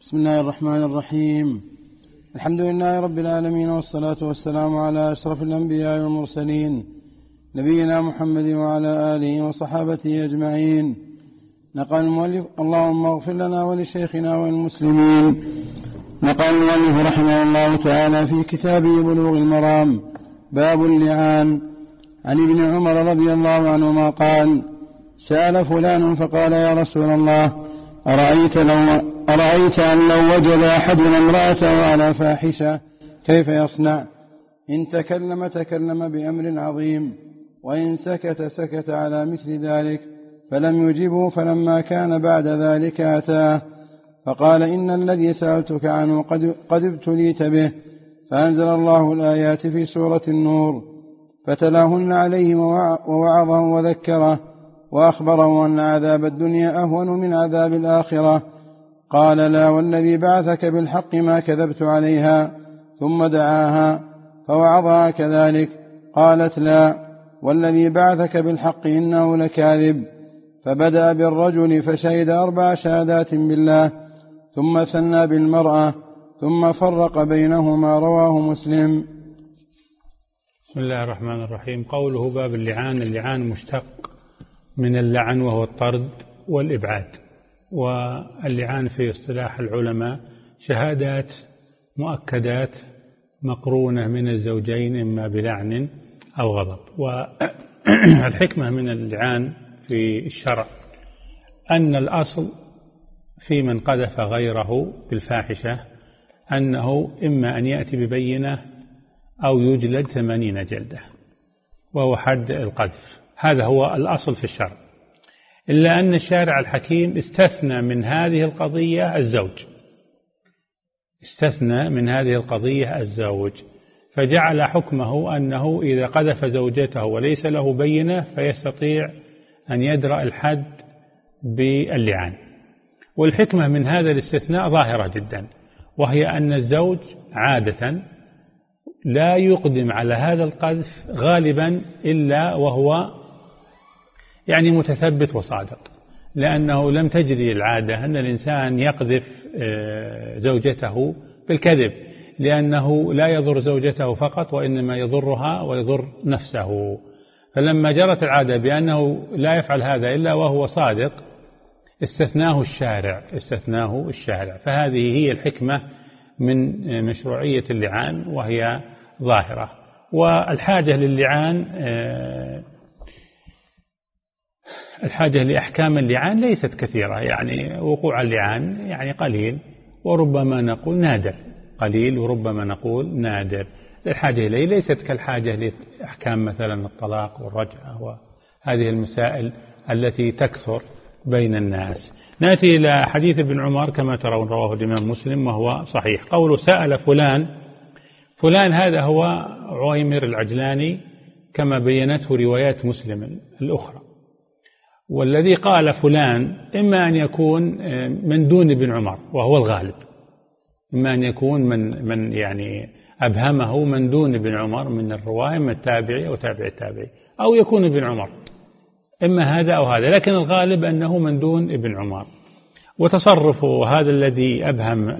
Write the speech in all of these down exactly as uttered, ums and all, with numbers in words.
بسم الله الرحمن الرحيم. الحمد لله رب العالمين، والصلاة والسلام على أشرف الأنبياء والمرسلين، نبينا محمد وعلى آله وصحابته أجمعين. نقل المؤلف: اللهم اغفر لنا ولشيخنا والمسلمين. نقل المؤلف رحمه الله تعالى في كتابه بلوغ المرام باب اللعان عن ابن عمر رضي الله عنهما قال: سأل فلان فقال: يا رسول الله، أرأيت, لو أرأيت أن لو وجد أحدنا امرأته على فاحشة كيف يصنع؟ إن تكلم تكلم بأمر عظيم، وإن سكت سكت على مثل ذلك، فلم يجبه. فلما كان بعد ذلك أتاه فقال: إن الذي سألتك عنه قد, قد ابتليت به. فأنزل الله الآيات في سورة النور فتلاهن عليه ووعظه وذكره وأخبره أن عذاب الدنيا أهون من عذاب الآخرة. قال: لا والذي بعثك بالحق ما كذبت عليها. ثم دعاها فوعظها كذلك. قالت: لا والذي بعثك بالحق إنه لكاذب. فبدأ بالرجل فشهد أربع شهادات بالله، ثم ثنى بالمرأة، ثم فرق بينهما. رواه مسلم. بسم الله الرحمن الرحيم. قوله باب اللعان: اللعان مشتق من اللعن وهو الطرد والإبعاد. واللعان في اصطلاح العلماء شهادات مؤكدات مقرونة من الزوجين إما بلعن أو غضب. والحكمة من اللعان في الشرع أن الأصل في من قذف غيره بالفاحشة أنه إما أن يأتي ببينة أو يجلد ثمانين جلدة، وهو حد القذف. هذا هو الأصل في الشرع، إلا أن الشارع الحكيم استثنى من هذه القضية الزوج استثنى من هذه القضية الزوج فجعل حكمه أنه إذا قذف زوجته وليس له بينة فيستطيع أن يدرأ الحد باللعان. والحكمة من هذا الاستثناء ظاهرة جدا، وهي أن الزوج عادة لا يقدم على هذا القذف غالبا إلا وهو يعني متثبت وصادق، لأنه لم تجري العادة أن الإنسان يقذف زوجته بالكذب، لأنه لا يضر زوجته فقط وإنما يضرها ويضر نفسه. فلما جرت العادة بأنه لا يفعل هذا إلا وهو صادق استثناه الشارع استثناه الشارع فهذه هي الحكمة من مشروعية اللعان، وهي ظاهرة. والحاجة للعان الحاجة لأحكام اللعان ليست كثيرة، يعني وقوع اللعان يعني قليل وربما نقول نادر قليل وربما نقول نادر. الحاجة إليه ليست كالحاجة لأحكام مثلا الطلاق والرجعة وهذه المسائل التي تكثر بين الناس. نأتي إلى حديث ابن عمر كما ترون، رواه الإمام مسلم وهو صحيح. قوله: سأل فلان فلان هذا هو عويمر العجلاني كما بينته روايات مسلم الأخرى. والذي قال فلان إما أن يكون من دون ابن عمر وهو الغالب، إما أن يكون من من يعني أبهمه من دون ابن عمر من الرواية من التابعي أو تابع التابعي، أو يكون ابن عمر، إما هذا أو هذا، لكن الغالب أنه من دون ابن عمر. وتصرف هذا الذي أبهم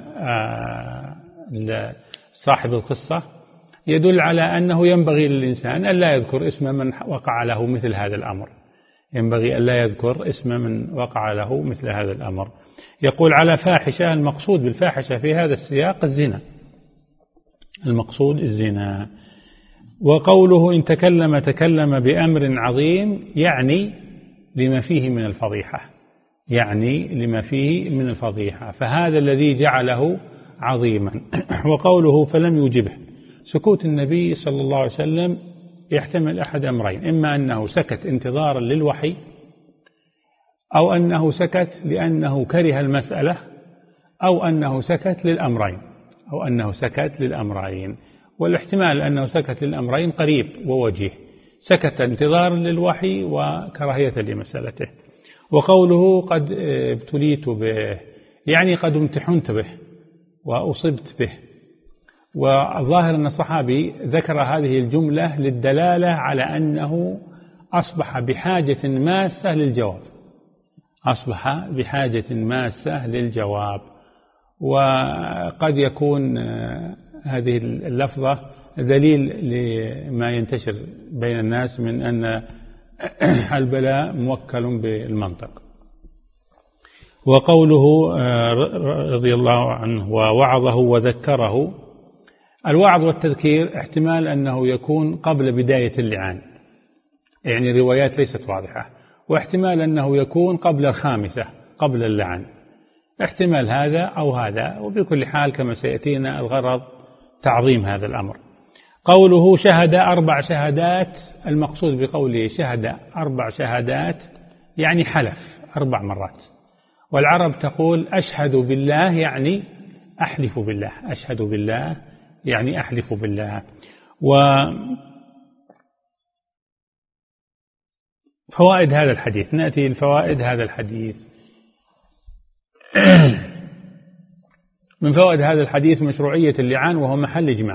صاحب القصة يدل على أنه ينبغي للإنسان أن لا يذكر اسم من وقع له مثل هذا الأمر ينبغي أن لا يذكر اسم من وقع له مثل هذا الأمر. يقول: على فاحشة، المقصود بالفاحشة في هذا السياق الزنا المقصود الزنا. وقوله: إن تكلم تكلم بأمر عظيم، يعني لما فيه من الفضيحة يعني لما فيه من الفضيحة فهذا الذي جعله عظيما. وقوله: فلم يجبه، سكوت النبي صلى الله عليه وسلم يحتمل أحد أمرين: إما أنه سكت انتظارا للوحي، أو أنه سكت لأنه كره المسألة، أو أنه سكت للأمرين أو أنه سكت للأمرين والاحتمال أنه سكت للأمرين قريب ووجيه، سكت انتظارا للوحي وكراهية لمسألته. وقوله: قد ابتليت به، يعني قد امتحنت به وأصبت به. والظاهر أن الصحابي ذكر هذه الجملة للدلالة على أنه أصبح بحاجة ماسة للجواب أصبح بحاجة ماسة للجواب وقد يكون هذه اللفظة دليل لما ينتشر بين الناس من أن البلاء موكل بالمنطق. وقوله رضي الله عنه ووعظه وذكره، الوعظ والتذكير احتمال أنه يكون قبل بداية اللعان، يعني روايات ليست واضحة، واحتمال أنه يكون قبل الخامسة قبل اللعن، احتمال هذا أو هذا، وبكل حال كما سيأتينا الغرض تعظيم هذا الأمر. قوله شهد أربع شهادات، المقصود بقوله شهد أربع شهادات يعني حلف أربع مرات، والعرب تقول أشهد بالله يعني أحلف بالله، أشهد بالله يعني أحلف بالله. وفوائد هذا الحديث، نأتي لفوائد هذا الحديث. من فوائد هذا الحديث مشروعية اللعان، وهو محل إجماع،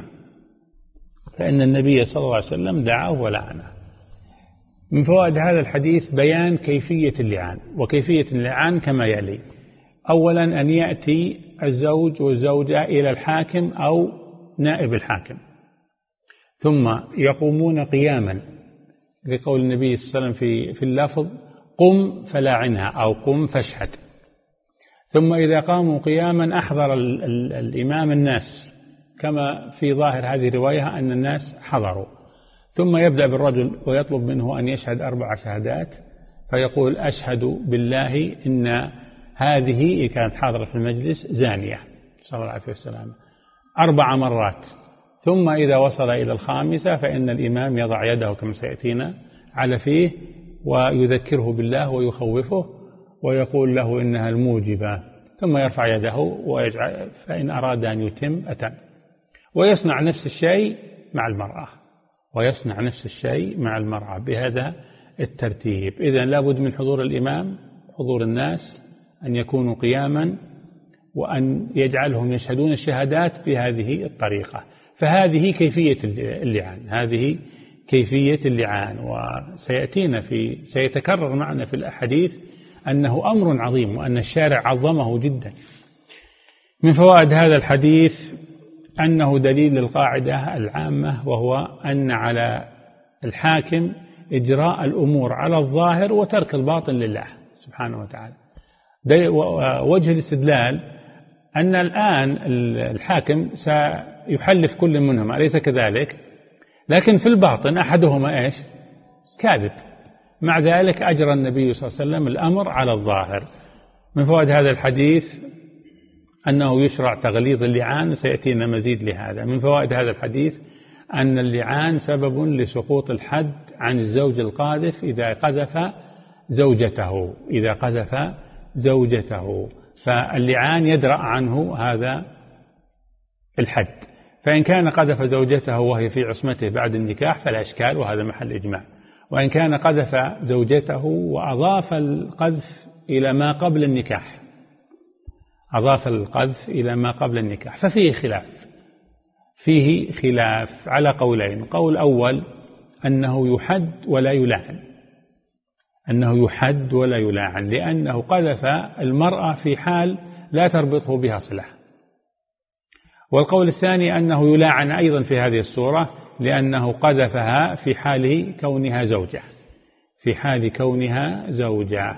فإن النبي صلى الله عليه وسلم دعاه ولعنه. من فوائد هذا الحديث بيان كيفية اللعان، وكيفية اللعان كما يلي: أولا أن يأتي الزوج والزوجة إلى الحاكم أو نائب الحاكم، ثم يقومون قياما، لقول النبي صلى الله عليه وسلم في في اللفظ قم فلاعنها أو قم فاشهد. ثم إذا قاموا قياما أحضر ال ال الإمام الناس، كما في ظاهر هذه الرواية أن الناس حضروا، ثم يبدأ بالرجل ويطلب منه أن يشهد أربع شهادات، فيقول أشهد بالله إن هذه كانت حاضرة في المجلس زانية، صلى الله عليه وسلم، أربع مرات. ثم إذا وصل إلى الخامسة فإن الإمام يضع يده كما سيأتينا على فيه ويذكره بالله ويخوفه ويقول له إنها الموجبة، ثم يرفع يده ويجعل، فإن أراد أن يتم أتم. ويصنع نفس الشيء مع المرأة، ويصنع نفس الشيء مع المرأة بهذا الترتيب. إذن لابد من حضور الإمام، حضور الناس، أن يكونوا قياما، وأن يجعلهم يشهدون الشهادات بهذه الطريقة. فهذه كيفية اللعان، هذه كيفية اللعان. وسيأتينا في سيتكرر معنا في الأحاديث أنه أمر عظيم، وأن الشارع عظمه جدا. من فوائد هذا الحديث أنه دليل للقاعدة العامة، وهو أن على الحاكم إجراء الأمور على الظاهر وترك الباطن لله سبحانه وتعالى. وجه الاستدلال أن الآن الحاكم سيحلف كل منهما، أليس كذلك؟ لكن في الباطن أحدهما إيش؟ كاذب. مع ذلك أجرى النبي صلى الله عليه وسلم الأمر على الظاهر. من فوائد هذا الحديث أنه يشرع تغليظ اللعان، سيأتينا مزيد لهذا. من فوائد هذا الحديث أن اللعان سبب لسقوط الحد عن الزوج القاذف إذا قذف زوجته، إذا قذف زوجته، فاللعان يدرأ عنه هذا الحد. فإن كان قذف زوجته وهي في عصمته بعد النكاح فلا إشكال، وهذا محل إجماع. وإن كان قذف زوجته وأضاف القذف إلى ما قبل النكاح، أضاف القذف إلى ما قبل النكاح، ففيه خلاف، فيه خلاف على قولين. قول أول أنه يحد ولا يلعن، أنه يحد ولا يلعن لأنه قذف المرأة في حال لا تربطه بها صلة. والقول الثاني أنه يلعن أيضا في هذه الصورة لأنه قذفها في حال كونها زوجة، في حال كونها زوجة.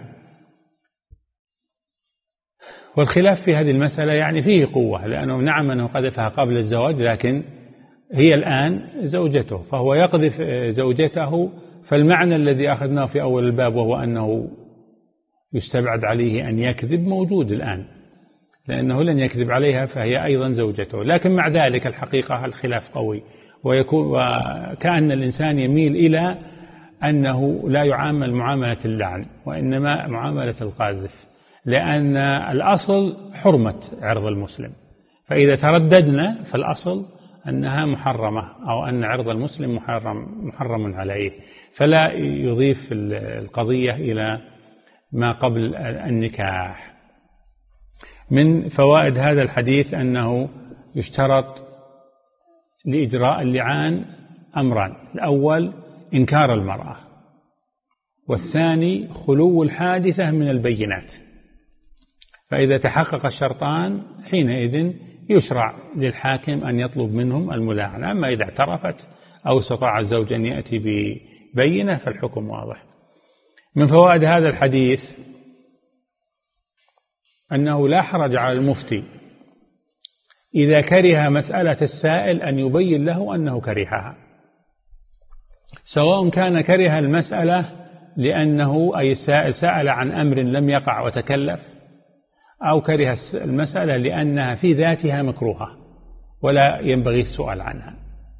والخلاف في هذه المسألة يعني فيه قوة، لأنه نعم أنه قذفها قبل الزواج، لكن هي الآن زوجته، فهو يقذف زوجته. فالمعنى الذي أخذناه في أول الباب وهو أنه يستبعد عليه أن يكذب موجود الآن، لأنه لن يكذب عليها فهي أيضا زوجته. لكن مع ذلك الحقيقة الخلاف قوي، ويكون وكأن الإنسان يميل إلى أنه لا يعامل معاملة اللعن وإنما معاملة القاذف، لأن الأصل حرمة عرض المسلم، فإذا ترددنا فالأصل أنها محرمة، أو أن عرض المسلم محرم, محرم عليه، فلا يضيف القضية إلى ما قبل النكاح. من فوائد هذا الحديث أنه يشترط لإجراء اللعان أمران: الأول إنكار المرأة، والثاني خلو الحادثة من البينات. فإذا تحقق الشرطان حينئذ يشرع للحاكم أن يطلب منهم الملاعنة. أما إذا اعترفت أو استطاع الزوج أن يأتي ببينة فالحكم واضح. من فوائد هذا الحديث أنه لا حرج على المفتي إذا كره مسألة السائل أن يبين له أنه كرهها، سواء كان كره المسألة لأنه أي السائل سأل عن أمر لم يقع وتكلف، أو كره المسألة لأنها في ذاتها مكروهة ولا ينبغي السؤال عنها.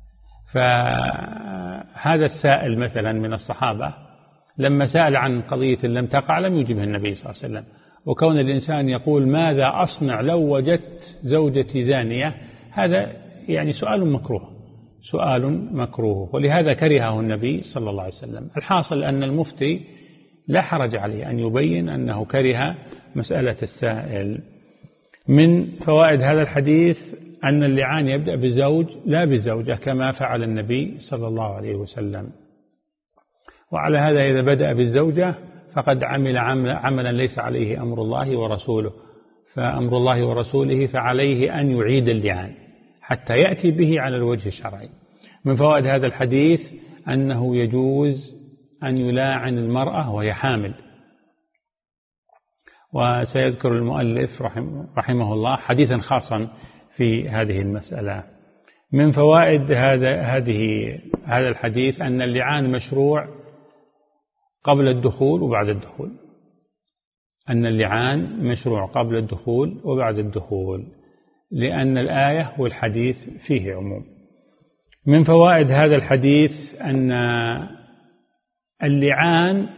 فهذا السائل مثلا من الصحابة لما سأل عن قضية لم تقع لم يجبه النبي صلى الله عليه وسلم. وكون الإنسان يقول ماذا أصنع لو وجدت زوجتي زانية، هذا يعني سؤال مكروه، سؤال مكروه، ولهذا كرهه النبي صلى الله عليه وسلم. الحاصل أن المفتي لا حرج عليه أن يبين أنه كره مسألة السائل. من فوائد هذا الحديث أن اللعان يبدأ بالزوج لا بالزوجة كما فعل النبي صلى الله عليه وسلم، وعلى هذا إذا بدأ بالزوجة فقد عمل عملا ليس عليه أمر الله ورسوله، فأمر الله ورسوله فعليه أن يعيد اللعان حتى يأتي به على الوجه الشرعي. من فوائد هذا الحديث أنه يجوز أن يلاعن المرأة وهي حامل، وسيذكر المؤلف رحمه الله حديثا خاصا في هذه المسألة. من فوائد هذا هذه هذا الحديث أن اللعان مشروع قبل الدخول وبعد الدخول، أن اللعان مشروع قبل الدخول وبعد الدخول، لأن الآية والحديث فيه عموم. من فوائد هذا الحديث أن اللعان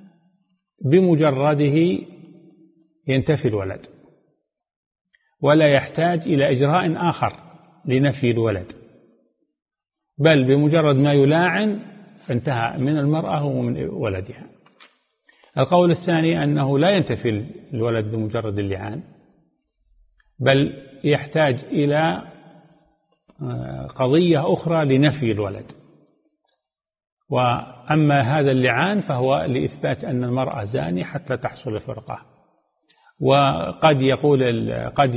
بمجرده ينتفي الولد، ولا يحتاج إلى إجراء آخر لنفي الولد، بل بمجرد ما يلاعن فانتهى من المرأة ومن ولدها. القول الثاني أنه لا ينتفي الولد بمجرد اللعان، بل يحتاج إلى قضية أخرى لنفي الولد. وأما هذا اللعان فهو لإثبات أن المرأة زانية حتى تحصل فرقة. وقد يقول قد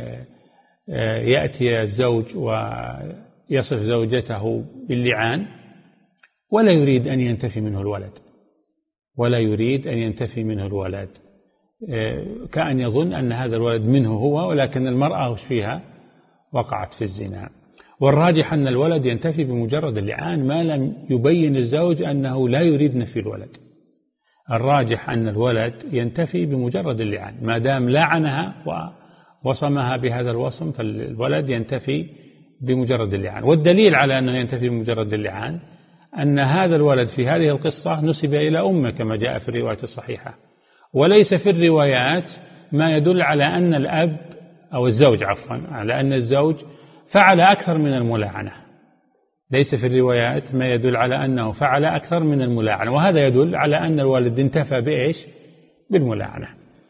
يأتي الزوج ويصف زوجته باللعان ولا يريد أن ينتفي منه الولد، ولا يريد أن ينتفي منه الولد، كأن يظن أن هذا الولد منه هو، ولكن المرأة وش فيها وقعت في الزنا. والراجح أن الولد ينتفي بمجرد اللعان ما لم يبين الزوج أنه لا يريد نفي الولد. الراجح أن الولد ينتفي بمجرد اللعان، ما دام لعنها ووصمها بهذا الوصم فالولد ينتفي بمجرد اللعان. والدليل على أنه ينتفي بمجرد اللعان أن هذا الولد في هذه القصة نسب إلى أمه كما جاء في الرواية الصحيحة، وليس في الروايات ما يدل على أن الأب أو الزوج عفوا على أن الزوج فعل أكثر من الملاعنة. ليس في الروايات ما يدل على أنه فعل أكثر من الملاعنة، وهذا يدل على أن الولد انتفى بإيش؟ بالملاعنة.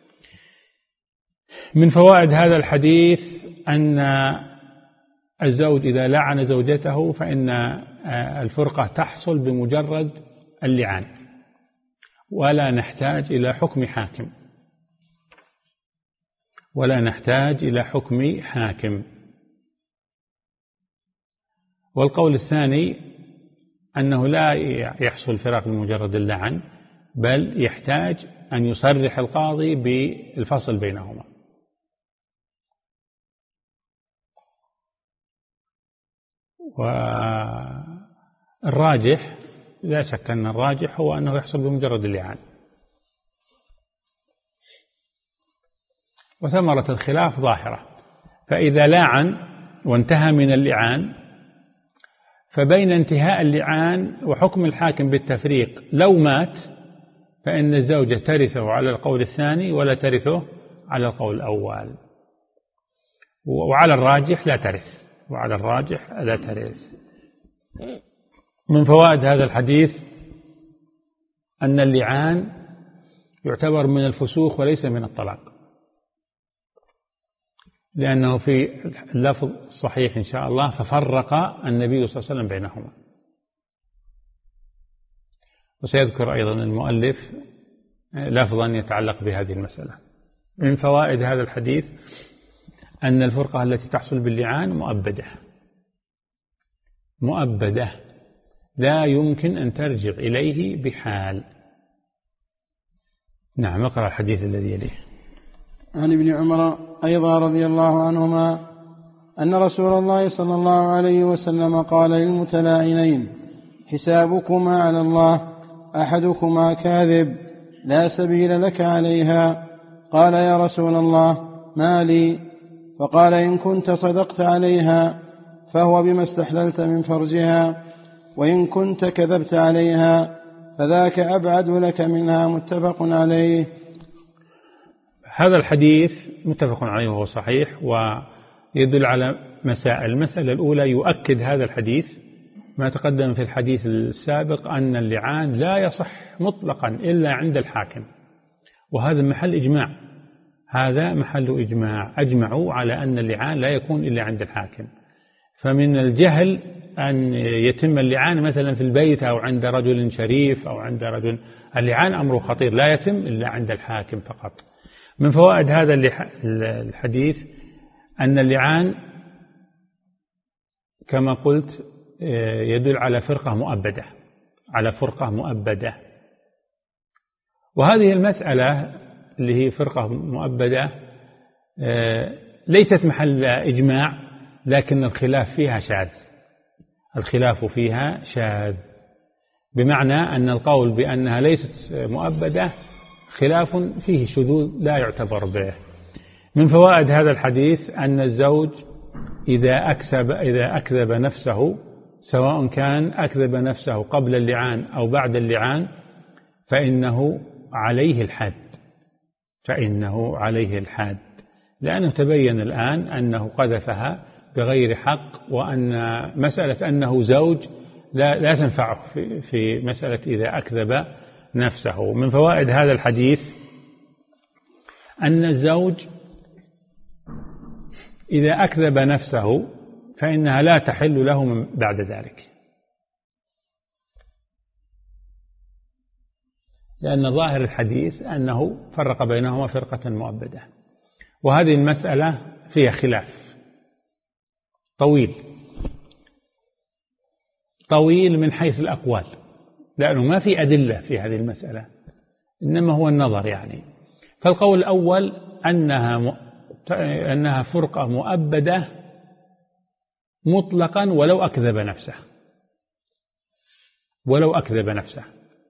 من فوائد هذا الحديث أن الزوج إذا لعن زوجته فإن الفرقة تحصل بمجرد اللعان، ولا نحتاج إلى حكم حاكم، ولا نحتاج إلى حكم حاكم. والقول الثاني أنه لا يحصل فراق بمجرد اللعن، بل يحتاج أن يصرح القاضي بالفصل بينهما. والراجح لا شك أن الراجح هو أنه يحصل بمجرد اللعان. وثمرة الخلاف ظاهرة، فإذا لاعن وانتهى من اللعان فبين انتهاء اللعان وحكم الحاكم بالتفريق لو مات فإن الزوجة ترثه على القول الثاني ولا ترثه على القول الأول، وعلى الراجح لا ترث، وعلى الراجح لا ترث. من فوائد هذا الحديث أن اللعان يعتبر من الفسوخ وليس من الطلاق، لأنه في اللفظ الصحيح إن شاء الله ففرق النبي صلى الله عليه وسلم بينهما. وسيذكر أيضا المؤلف لفظا يتعلق بهذه المسألة. من فوائد هذا الحديث أن الفرقة التي تحصل باللعان مؤبدة مؤبدة لا يمكن أن ترجع إليه بحال. نعم، اقرأ الحديث الذي يليه. عن ابن عمر أيضا رضي الله عنهما أن رسول الله صلى الله عليه وسلم قال للمتلاعنين: حسابكما على الله، أحدكما كاذب لا سبيل لك عليها. قال: يا رسول الله، ما لي؟ فقال: إن كنت صدقت عليها فهو بما استحللت من فرجها، وإن كنت كذبت عليها فذاك أبعد لك منها. متفق عليه. هذا الحديث متفق عليه وهو صحيح، ويدل على مسائل. المسألة الأولى يؤكد هذا الحديث ما تقدم في الحديث السابق أن اللعان لا يصح مطلقا إلا عند الحاكم، وهذا محل إجماع هذا محل إجماع أجمعوا على أن اللعان لا يكون إلا عند الحاكم. فمن الجهل أن يتم اللعان مثلا في البيت أو عند رجل شريف أو عند رجل. اللعان أمره خطير، لا يتم إلا عند الحاكم فقط. من فوائد هذا الحديث أن اللعان كما قلت يدل على فرقة مؤبدة على فرقة مؤبدة وهذه المسألة اللي هي فرقة مؤبدة ليست محل إجماع، لكن الخلاف فيها شاذ الخلاف فيها شاذ بمعنى أن القول بأنها ليست مؤبدة خلاف فيه شذوذ لا يعتبر به. من فوائد هذا الحديث أن الزوج إذا أكذب إذا أكذب نفسه، سواء كان أكذب نفسه قبل اللعان أو بعد اللعان، فإنه عليه الحد فإنه عليه الحد لأنه تبين الآن أنه قذفها بغير حق، وأن مسألة أنه زوج لا, لا تنفعه في, في مسألة إذا أكذب نفسه. من فوائد هذا الحديث أن الزوج إذا أكذب نفسه فإنها لا تحل له من بعد ذلك، لأن ظاهر الحديث أنه فرق بينهما فرقة مؤبدة، وهذه المسألة فيها خلاف طويل طويل من حيث الأقوال، لأنه ما في أدلة في هذه المسألة، إنما هو النظر يعني. فالقول الأول أنها م... أنها فرقة مؤبدة مطلقا ولو أكذب نفسه ولو أكذب نفسه.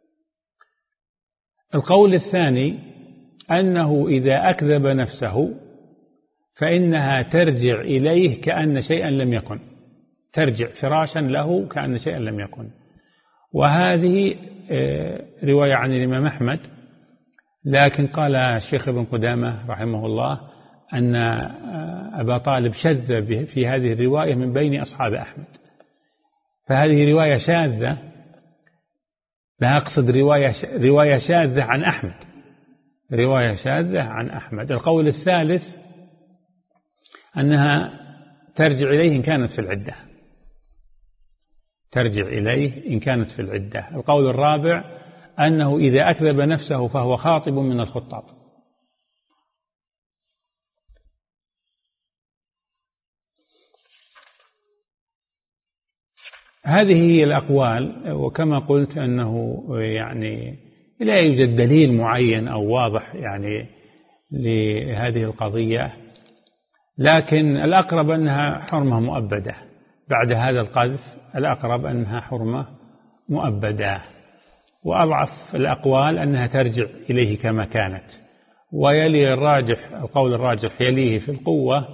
القول الثاني أنه إذا أكذب نفسه فإنها ترجع إليه كأن شيئا لم يكن، ترجع فراشا له كأن شيئا لم يكن. وهذه رواية عن الإمام أحمد، لكن قال الشيخ ابن قدامة رحمه الله أن أبا طالب شذ في هذه الرواية من بين أصحاب أحمد، فهذه رواية شاذة، لا أقصد رواية رواية شاذة عن أحمد رواية شاذة عن أحمد. القول الثالث أنها ترجع إليه إن كانت في العدة ترجع إليه إن كانت في العدة. القول الرابع أنه إذا أكذب نفسه فهو خاطب من الخطاب. هذه هي الأقوال، وكما قلت أنه يعني لا يوجد دليل معين أو واضح يعني لهذه القضية، لكن الأقرب أنها حرمة مؤبدة بعد هذا القذف، الأقرب أنها حرمة مؤبدة، وأضعف الأقوال أنها ترجع إليه كما كانت. ويلي الراجح القول الراجح يليه في القوة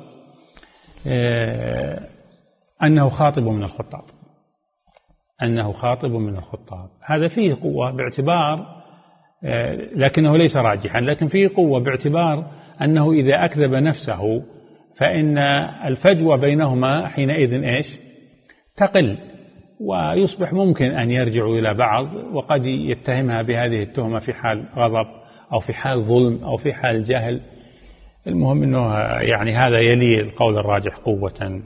أنه خاطب من الخطاب أنه خاطب من الخطاب هذا فيه قوة باعتبار، لكنه ليس راجحا، لكن فيه قوة باعتبار أنه إذا أكذب نفسه فإن الفجوة بينهما حينئذ إيش تقل، ويصبح ممكن أن يرجعوا إلى بعض، وقد يتهمها بهذه التهمة في حال غضب أو في حال ظلم أو في حال جهل. المهم أنه يعني هذا يلي القول الراجح قوة.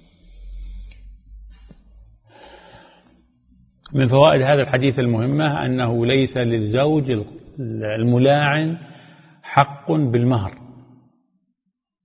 من فوائد هذا الحديث المهمة أنه ليس للزوج الملاعن حق بالمهر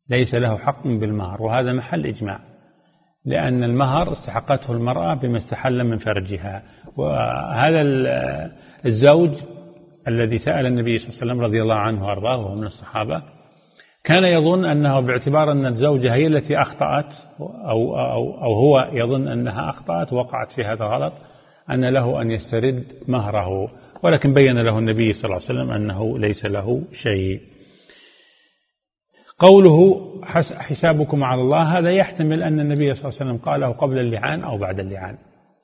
ليس له حق بالمهر، وهذا محل إجماع، لأن المهر استحقته المرأة بما استحل من فرجها. وهذا الزوج الذي سأل النبي صلى الله عليه وسلم رضي الله عنه وأرضاه وهو من الصحابة كان يظن أنه باعتبار أن الزوجة هي التي أخطأت أو, أو, أو هو يظن أنها أخطأت وقعت في هذا الغلط أن له أن يسترد مهره، ولكن بين له النبي صلى الله عليه وسلم أنه ليس له شيء. قوله حسابكم على الله هذا يحتمل أن النبي صلى الله عليه وسلم قاله قبل اللعان أو بعد اللعان،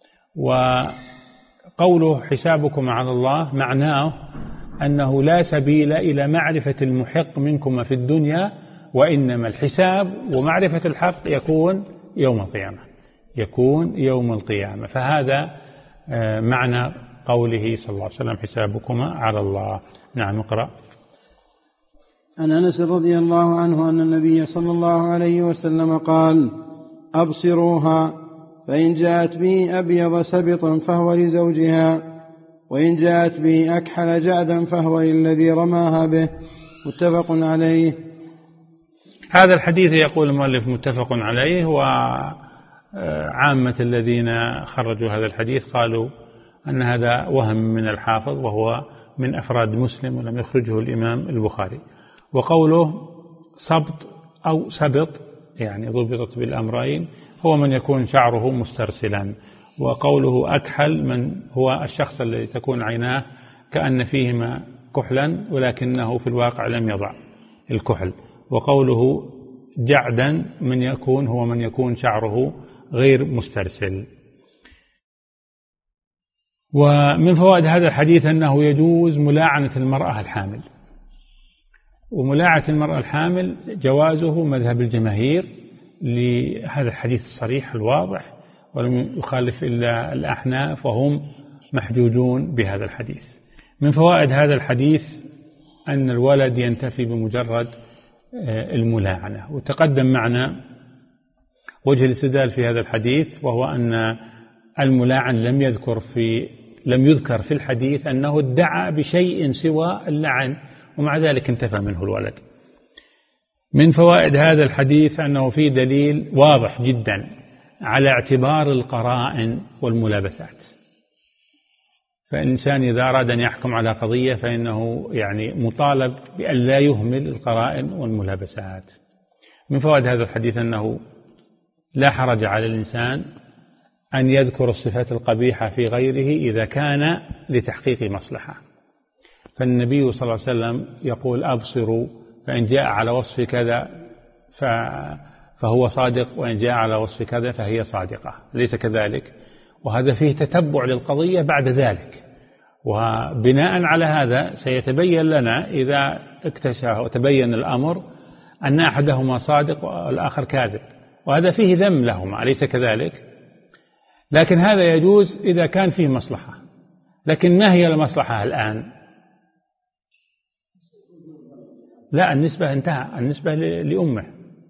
وقوله حسابكم على الله معناه أنه لا سبيل إلى معرفة المحق منكم في الدنيا، وإنما الحساب ومعرفة الحق يكون يوم القيامة، يكون يوم القيامة. فهذا معنى قوله صلى الله عليه وسلم حسابكم على الله. نعم اقرأ. عن أنس رضي الله عنه أن النبي صلى الله عليه وسلم قال: أبصروها، فإن جاءت به أبيض سبطا فهو لزوجها، وإن جاءت به أكحل جعدا فهو للذي رماها به. متفق عليه. هذا الحديث يقول المؤلف متفق عليه، وعامة الذين خرجوا هذا الحديث قالوا أن هذا وهم من الحافظ، وهو من أفراد مسلم ولم يخرجه الإمام البخاري. وقوله سبط أو سبط يعني ضبطت بالأمرين هو من يكون شعره مسترسلا، وقوله أكحل من هو الشخص الذي تكون عيناه كأن فيهما كحلا ولكنه في الواقع لم يضع الكحل. وقوله جعدا من يكون هو من يكون شعره غير مسترسل. ومن فوائد هذا الحديث أنه يجوز ملاعنة المرأة الحامل، وملاعنة المرأة الحامل جوازه مذهب الجماهير لهذا الحديث الصريح الواضح، ولم يخالف إلا الأحناف وهم محجوجون بهذا الحديث. من فوائد هذا الحديث أن الولد ينتفي بمجرد الملاعنة، وتقدم معنا وجه الاستدلال في هذا الحديث، وهو أن الملاعن لم يذكر في لم يذكر في الحديث أنه ادعى بشيء سوى اللعن، ومع ذلك انتفى منه الولد. من فوائد هذا الحديث أنه فيه دليل واضح جدا على اعتبار القرائن والملابسات، فالإنسان إذا أراد أن يحكم على قضية فإنه يعني مطالب بأن لا يهمل القرائن والملابسات. من فوائد هذا الحديث أنه لا حرج على الإنسان أن يذكر الصفات القبيحة في غيره إذا كان لتحقيق مصلحة، فالنبي صلى الله عليه وسلم يقول أبصروا، فإن جاء على وصف كذا فهو صادق، وإن جاء على وصف كذا فهي صادقة، ليس كذلك؟ وهذا فيه تتبع للقضية بعد ذلك، وبناء على هذا سيتبين لنا إذا اكتشف وتبين الأمر أن أحدهما صادق والآخر كاذب، وهذا فيه ذم لهما، أليس كذلك؟ لكن هذا يجوز إذا كان فيه مصلحة. لكن ما هي المصلحة الآن؟ لا، النسبة انتهى، النسبة لأمه.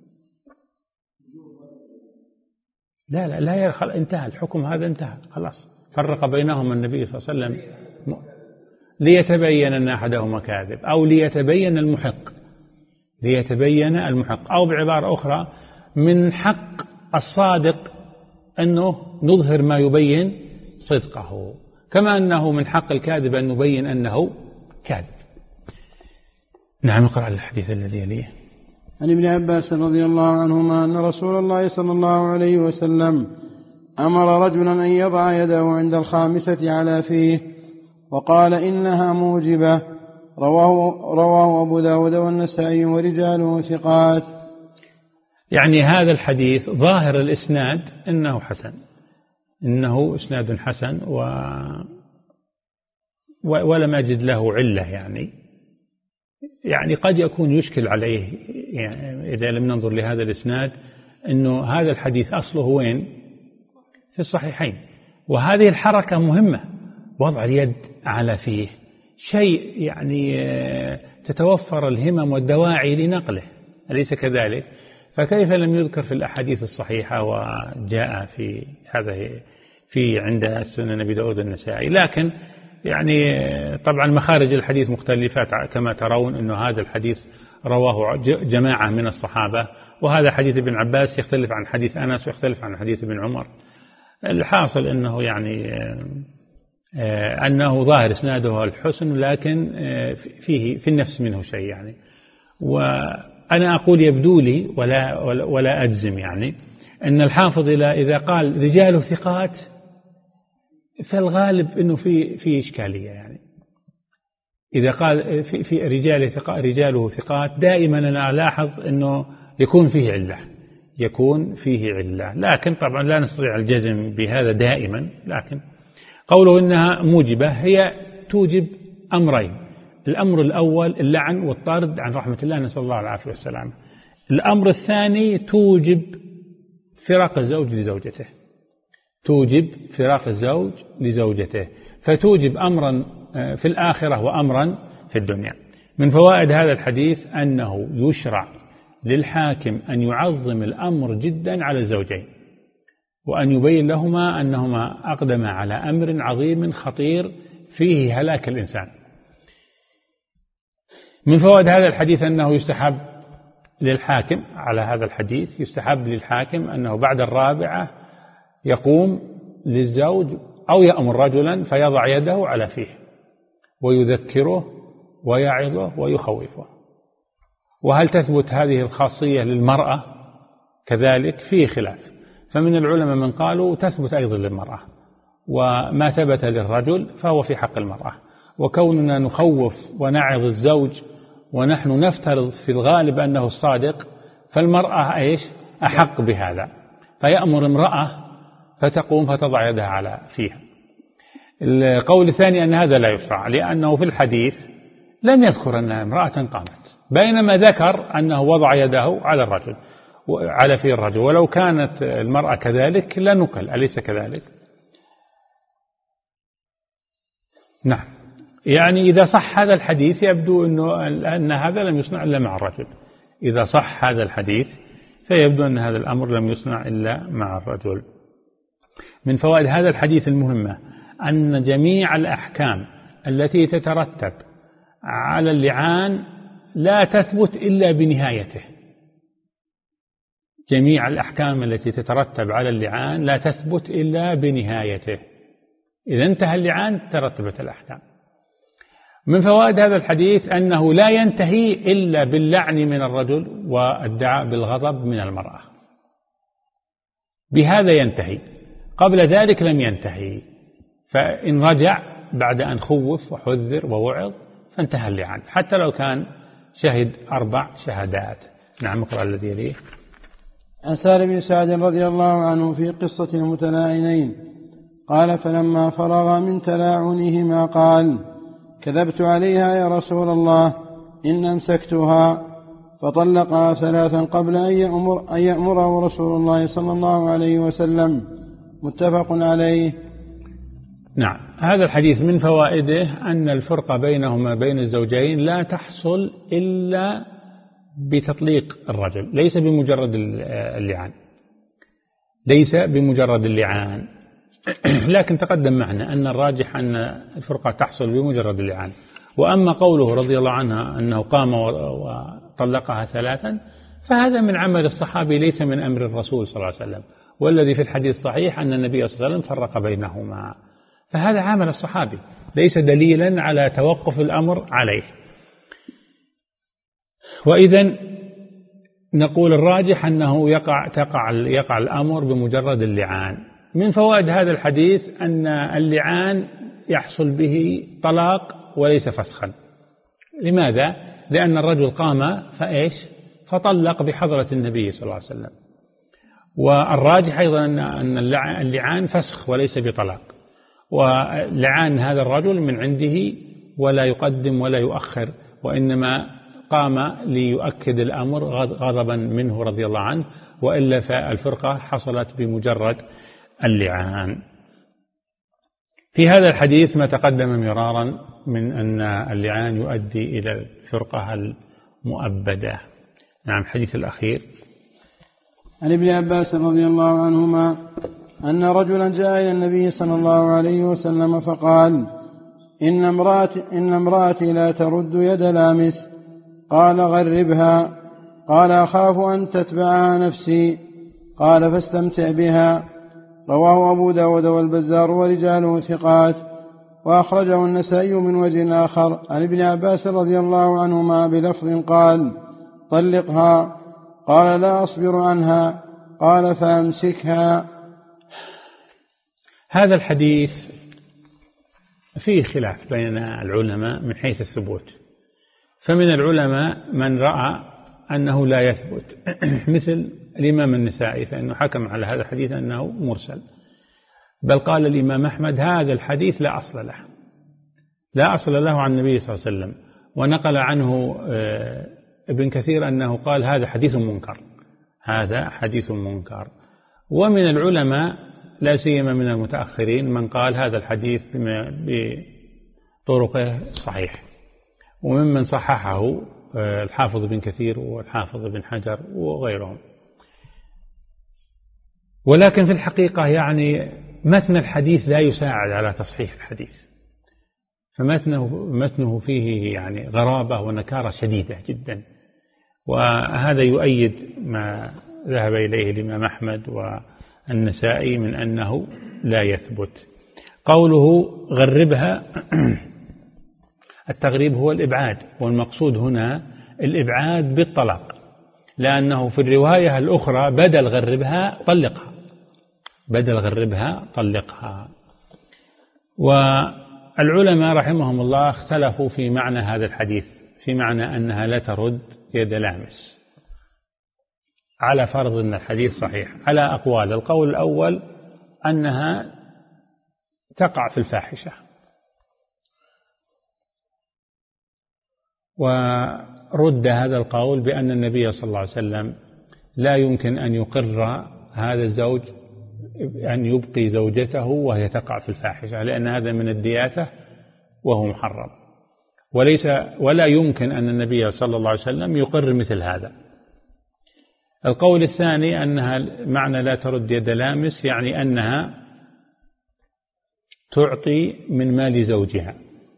لا لا لا يرخل، انتهى الحكم، هذا انتهى خلاص. فرق بينهم النبي صلى الله عليه وسلم ليتبين أن أحدهما كاذب، أو ليتبين المحق، ليتبين المحق، أو بعبارة أخرى من حق الصادق أنه نظهر ما يبين صدقه، كما أنه من حق الكاذب أن نبين أنه كاذب. نعم اقرأ الحديث الذي يليه. عن ابن عباس رضي الله عنهما أن رسول الله صلى الله عليه وسلم أمر رجلا أن يضع يده عند الخامسة على فيه وقال إنها موجبة. رواه, رواه أبو داود والنسائي ورجاله ثقات. يعني هذا الحديث ظاهر الإسناد إنه حسن، إنه إسناد حسن، و ولم أجد له علة. يعني يعني قد يكون يشكل عليه يعني إذا لم ننظر لهذا الإسناد أنه هذا الحديث أصله وين؟ في الصحيحين، وهذه الحركة مهمة، وضع اليد على فيه شيء يعني تتوفر الهمم والدواعي لنقله، أليس كذلك؟ فكيف لم يذكر في الأحاديث الصحيحة وجاء في هذا في عند السنن أبي داود النسائي؟ لكن يعني طبعا مخارج الحديث مختلفات كما ترون، أنه هذا الحديث رواه جماعة من الصحابة، وهذا حديث ابن عباس يختلف عن حديث أنس ويختلف عن حديث ابن عمر. الحاصل أنه يعني أنه ظاهر إسناده الحسن، لكن فيه في النفس منه شيء يعني. وأنا أقول يبدو لي ولا ولا أجزم يعني أن الحافظ إذا قال رجال ثقات فالغالب أنه في في إشكالية يعني. إذا قال في في رجال ثقات رجاله ثقات دائما أنا ألاحظ أنه يكون فيه علة يكون فيه علة لكن طبعا لا نستطيع الجزم بهذا دائما. لكن قوله إنها موجبة هي توجب أمرين: الأمر الأول اللعن والطرد عن رحمة الله، نسأل الله العافية والسلام. الأمر الثاني توجب فراق الزوج لزوجته توجب فراق الزوج لزوجته فتوجب أمرا في الآخرة وأمرا في الدنيا. من فوائد هذا الحديث أنه يشرع للحاكم أن يعظم الأمر جدا على الزوجين، وأن يبين لهما أنهما أقدما على أمر عظيم خطير فيه هلاك الإنسان. من فوائد هذا الحديث أنه يستحب للحاكم على هذا الحديث يستحب للحاكم أنه بعد الرابعة يقوم للزوج أو يأمر رجلا فيضع يده على فيه ويذكره ويعظه ويخوفه. وهل تثبت هذه الخاصية للمرأة كذلك؟ فيه خلاف، فمن العلماء من قالوا تثبت أيضا للمرأة، وما ثبت للرجل فهو في حق المرأة. وكوننا نخوف ونعظ الزوج ونحن نفترض في الغالب أنه الصادق، فالمرأة إيش أحق بهذا، فيأمر امرأة فتقوم فتضع يدها على فيها. القول الثاني أن هذا لا يشرع، لأنه في الحديث لم يذكر أن امرأة قامت، بينما ذكر أنه وضع يده على الرجل على في الرجل، ولو كانت المرأة كذلك لنقل، أليس كذلك؟ نعم. يعني إذا صح هذا الحديث يبدو أنه أن هذا لم يصنع إلا مع الرجل. إذا صح هذا الحديث فيبدو أن هذا الأمر لم يصنع إلا مع الرجل. من فوائد هذا الحديث المهمة أن جميع الأحكام التي تترتب على اللعان لا تثبت إلا بنهايته. جميع الأحكام التي تترتب على اللعان لا تثبت إلا بنهايته. إذا انتهى اللعان ترتبت الأحكام. من فوائد هذا الحديث أنه لا ينتهي إلا باللعن من الرجل والدعاء بالغضب من المرأة، بهذا ينتهي، قبل ذلك لم ينتهي. فإن رجع بعد أن خوف وحذر ووعظ فانتهى اللعان، حتى لو كان شهد أربع شهادات. نعم. اقرأ الذي يليه. عن سهل بن سعد رضي الله عنه في قصة المتلاعنين قال: فلما فرغ من تلاعنهما قال: كذبت عليها يا رسول الله إن أمسكتها، فطلقها ثلاثا قبل أن يأمر أن يأمره رسول الله صلى الله عليه وسلم. متفق عليه. نعم. هذا الحديث من فوائده أن الفرقة بينهما بين الزوجين لا تحصل إلا بتطليق الرجل، ليس بمجرد اللعان ليس بمجرد اللعان لكن تقدم معنا أن الراجح أن الفرقة تحصل بمجرد اللعان. وأما قوله رضي الله عنها أنه قام وطلقها ثلاثا فهذا من عمل الصحابي ليس من أمر الرسول صلى الله عليه وسلم، والذي في الحديث صحيح أن النبي صلى الله عليه وسلم فرق بينهما، فهذا عمل الصحابي ليس دليلا على توقف الأمر عليه. وإذن نقول الراجح أنه يقع, تقع يقع الأمر بمجرد اللعان. من فوائد هذا الحديث أن اللعان يحصل به طلاق وليس فسخا. لماذا؟ لأن الرجل قام فإيش فطلق بحضرة النبي صلى الله عليه وسلم. والراجح أيضا أن اللعان فسخ وليس بطلاق، ولعان هذا الرجل من عنده ولا يقدم ولا يؤخر، وإنما قام ليؤكد الأمر غضبا منه رضي الله عنه، وإلا فالفرقة حصلت بمجرد اللعان. في هذا الحديث ما تقدم مرارا من أن اللعان يؤدي إلى الفرقة المؤبدة. نعم. الحديث الأخير عن ابن عباس رضي الله عنهما أن رجلا جاء إلى النبي صلى الله عليه وسلم فقال: إن امرأتي, إن امرأتي لا ترد يد لامس. قال غربها. قال أخاف أن تتبعها نفسي. قال فاستمتع بها. رواه أبو داود والبزار ورجاله ثقات. وأخرجه النسائي من وجه آخر عن ابن عباس رضي الله عنهما بلفظ قال طلقها. قال لا أصبر عنها. قال فأمسكها. هذا الحديث فيه خلاف بين العلماء من حيث الثبوت، فمن العلماء من رأى أنه لا يثبت مثل الإمام النسائي، فإنه حكم على هذا الحديث أنه مرسل، بل قال الإمام أحمد هذا الحديث لا أصل له لا أصل له عن النبي صلى الله عليه وسلم. ونقل عنه ابن كثير أنه قال هذا حديث منكر هذا حديث منكر. ومن العلماء لا سيما من المتأخرين من قال هذا الحديث بطرقه صحيح، وممن صححه الحافظ بن كثير والحافظ بن حجر وغيرهم. ولكن في الحقيقة يعني متن الحديث لا يساعد على تصحيح الحديث، فمتنه متنه فيه يعني غرابة ونكارة شديدة جدا، وهذا يؤيد ما ذهب إليه الإمام أحمد والنسائي من أنه لا يثبت. قوله غربها التغريب هو الإبعاد، والمقصود هنا الإبعاد بالطلاق، لأنه في الرواية الأخرى بدل غربها طلقها بدل غربها طلقها. والعلماء رحمهم الله اختلفوا في معنى هذا الحديث، في معنى أنها لا ترد يد لامس، على فرض أن الحديث صحيح على أقوال. القول الأول أنها تقع في الفاحشة، ورد هذا القول بأن النبي صلى الله عليه وسلم لا يمكن أن يقر هذا الزوج أن يبقي زوجته وهي تقع في الفاحشة، لأن هذا من الدياثة وهو محرم، وليس ولا يمكن أن النبي صلى الله عليه وسلم يقر مثل هذا. القول الثاني أنها معنى لا ترد يد لامس يعني أنها تعطي من مال زوجها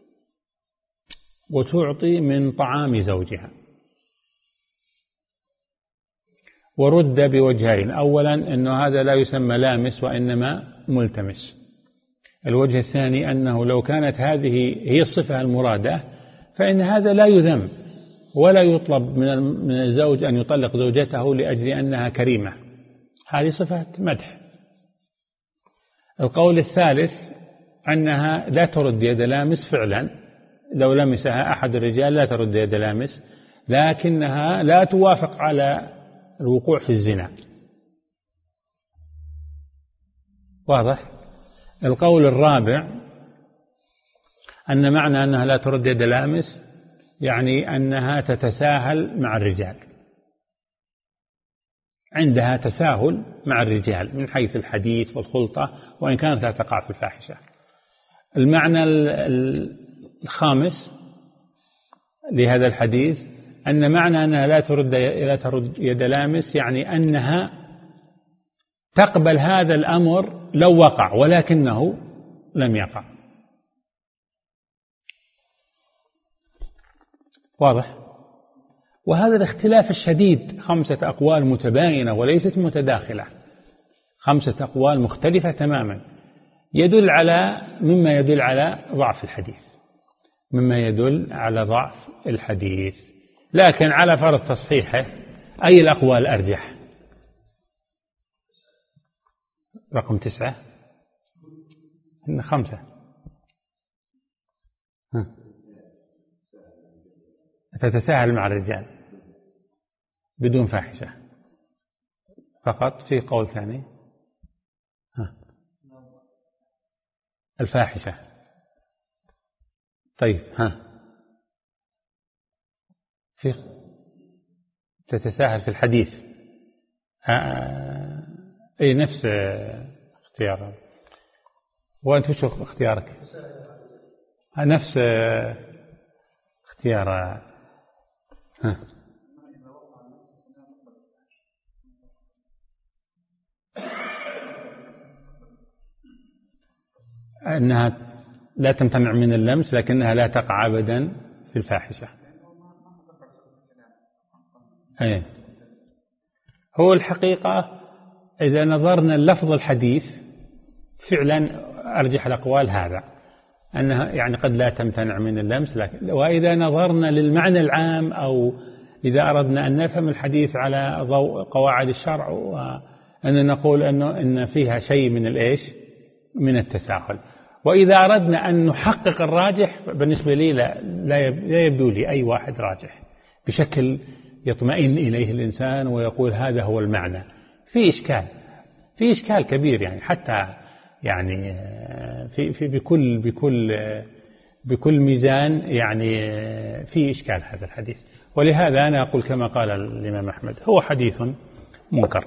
وتعطي من طعام زوجها. ورد بوجهين، أولا أنه هذا لا يسمى لامس وإنما ملتمس. الوجه الثاني أنه لو كانت هذه هي الصفة المرادة فإن هذا لا يذم ولا يطلب من الزوج أن يطلق زوجته لأجل أنها كريمة، هذه صفة مدح. القول الثالث أنها لا ترد يد لامس فعلا، لو لمسها أحد الرجال لا ترد يد لامس، لكنها لا توافق على الوقوع في الزنا. واضح؟ القول الرابع أن معنى أنها لا ترد يد لامس يعني أنها تتساهل مع الرجال، عندها تساهل مع الرجال من حيث الحديث والخلطة، وإن كانت لا تقع في الفاحشة. المعنى الخامس لهذا الحديث أن معنى أنها لا ترد لا ترد يد لامس يعني أنها تقبل هذا الأمر لو وقع ولكنه لم يقع. واضح؟ وهذا الاختلاف الشديد خمسة أقوال متباينة وليست متداخلة، خمسة أقوال مختلفة تماما، يدل على مما يدل على ضعف الحديث مما يدل على ضعف الحديث. لكن على فرض تصحيحه أي الأقوال أرجح؟ رقم تسعة إن خمسة ها. تتساهل مع الرجال بدون فاحشة فقط. في قول ثاني ها. الفاحشة. طيب ها في تتساهل في الحديث ها. أي نفس اختيار. وأنت وش اختيارك؟ نفس اختيار ها. أنها لا تمتنع من اللمس لكنها لا تقع أبدا في الفاحشة. أيه. هو الحقيقة إذا نظرنا اللفظ الحديث فعلا أرجح الأقوال هذا أنها يعني قد لا تمتنع من اللمس، لكن وإذا نظرنا للمعنى العام أو إذا أردنا أن نفهم الحديث على ضوء قواعد الشرع وأن نقول أنه إن فيها شيء من الإيش من التساهل. وإذا أردنا أن نحقق الراجح بالنسبة لي لا, لا يبدو لي أي واحد راجح بشكل يطمئن إليه الإنسان ويقول هذا هو المعنى. في إشكال في إشكال كبير يعني حتى يعني في في بكل بكل بكل ميزان يعني في إشكال هذا الحديث. ولهذا أنا أقول كما قال الإمام أحمد هو حديث منكر.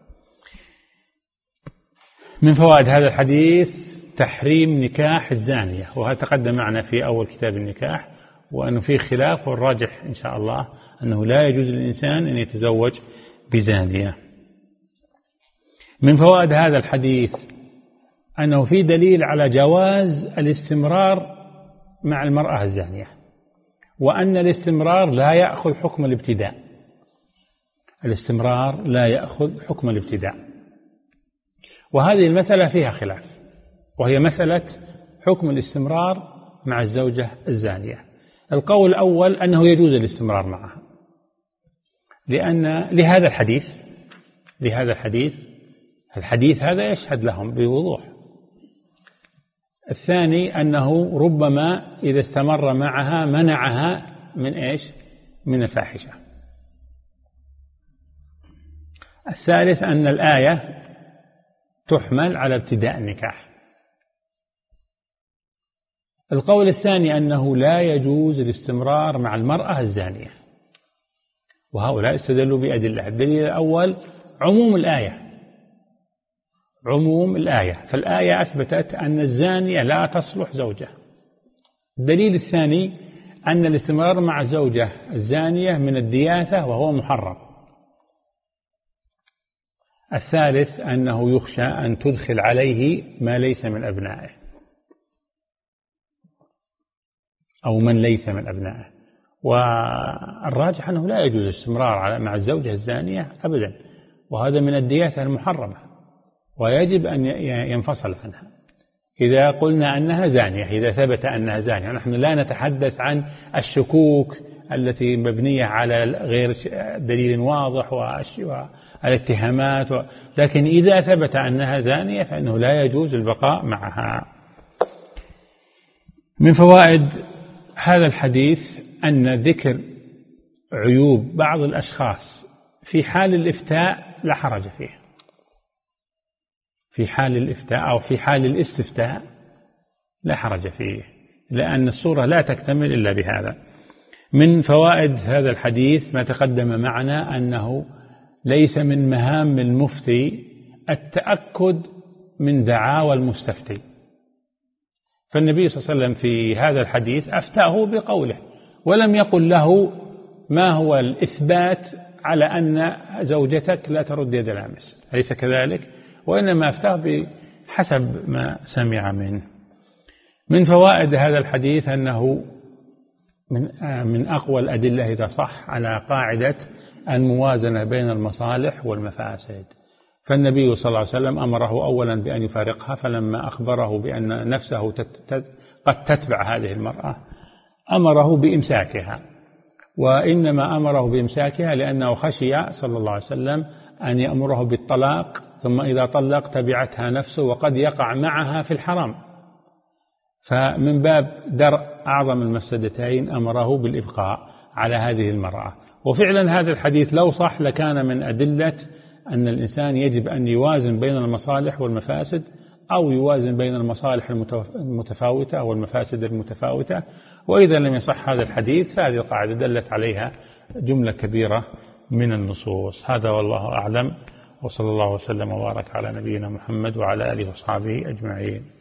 من فوائد هذا الحديث تحريم نكاح الزانية، وهذا تقدم معنا في أول كتاب النكاح، وأنه فيه خلاف، والراجح إن شاء الله أنه لا يجوز للإنسان أن يتزوج بزانية. من فوائد هذا الحديث أنه في دليل على جواز الاستمرار مع المرأة الزانية، وأن الاستمرار لا يأخذ حكم الابتداء. الاستمرار لا يأخذ حكم الابتداء، وهذه المسألة فيها خلاف، وهي مسألة حكم الاستمرار مع الزوجة الزانية. القول الأول أنه يجوز الاستمرار معها لأن لهذا الحديث لهذا الحديث الحديث هذا يشهد لهم بوضوح. الثاني أنه ربما إذا استمر معها منعها من إيش من الفاحشة. الثالث أن الآية تحمل على ابتداء النكاح. القول الثاني أنه لا يجوز الاستمرار مع المرأة الزانية، وهؤلاء استدلوا بأدلة. الدليل الأول عموم الآية عموم الآية فالآية أثبتت أن الزانية لا تصلح زوجة. الدليل الثاني أن الاستمرار مع الزوجة الزانية من الدياثة وهو محرم. الثالث أنه يخشى أن تدخل عليه ما ليس من أبنائه أو من ليس من أبنائه. والراجح أنه لا يجوز الاستمرار مع الزوجة الزانية أبدا، وهذا من الدياثة المحرمة ويجب أن ينفصل عنها إذا قلنا أنها زانية، إذا ثبت أنها زانية. نحن لا نتحدث عن الشكوك التي مبنية على غير دليل واضح والاتهامات و... لكن إذا ثبت أنها زانية فإنه لا يجوز البقاء معها. من فوائد هذا الحديث أن ذكر عيوب بعض الأشخاص في حال الإفتاء لا حرج فيه. في حال الإفتاء أو في حال الاستفتاء لا حرج فيه، لأن الصورة لا تكتمل إلا بهذا. من فوائد هذا الحديث ما تقدم معنا أنه ليس من مهام المفتي التأكد من دعاوى المستفتي، فالنبي صلى الله عليه وسلم في هذا الحديث أفتاه بقوله ولم يقل له ما هو الإثبات على أن زوجتك لا ترد يد لامس، أليس كذلك؟ وإنما أفتاه بحسب ما سمع منه. من فوائد هذا الحديث أنه من من أقوى الأدلة إذا صح على قاعدة الموازنة بين المصالح والمفاسد. فالنبي صلى الله عليه وسلم أمره أولا بأن يفارقها، فلما أخبره بأن نفسه قد تتبع هذه المرأة أمره بإمساكها، وإنما أمره بإمساكها لأنه خشي صلى الله عليه وسلم أن يأمره بالطلاق، ثم إذا طلق تبعتها نفسه وقد يقع معها في الحرام، فمن باب درء أعظم المفسدتين أمره بالإبقاء على هذه المرأة. وفعلا هذا الحديث لو صح لكان من أدلة أن الإنسان يجب أن يوازن بين المصالح والمفاسد، أو يوازن بين المصالح المتفاوتة والمفاسد المتفاوتة. وإذا لم يصح هذا الحديث فهذه القاعدة دلت عليها جملة كبيرة من النصوص. هذا والله أعلم، وصلى الله وسلم وبارك على نبينا محمد وعلى آله وصحبه أجمعين.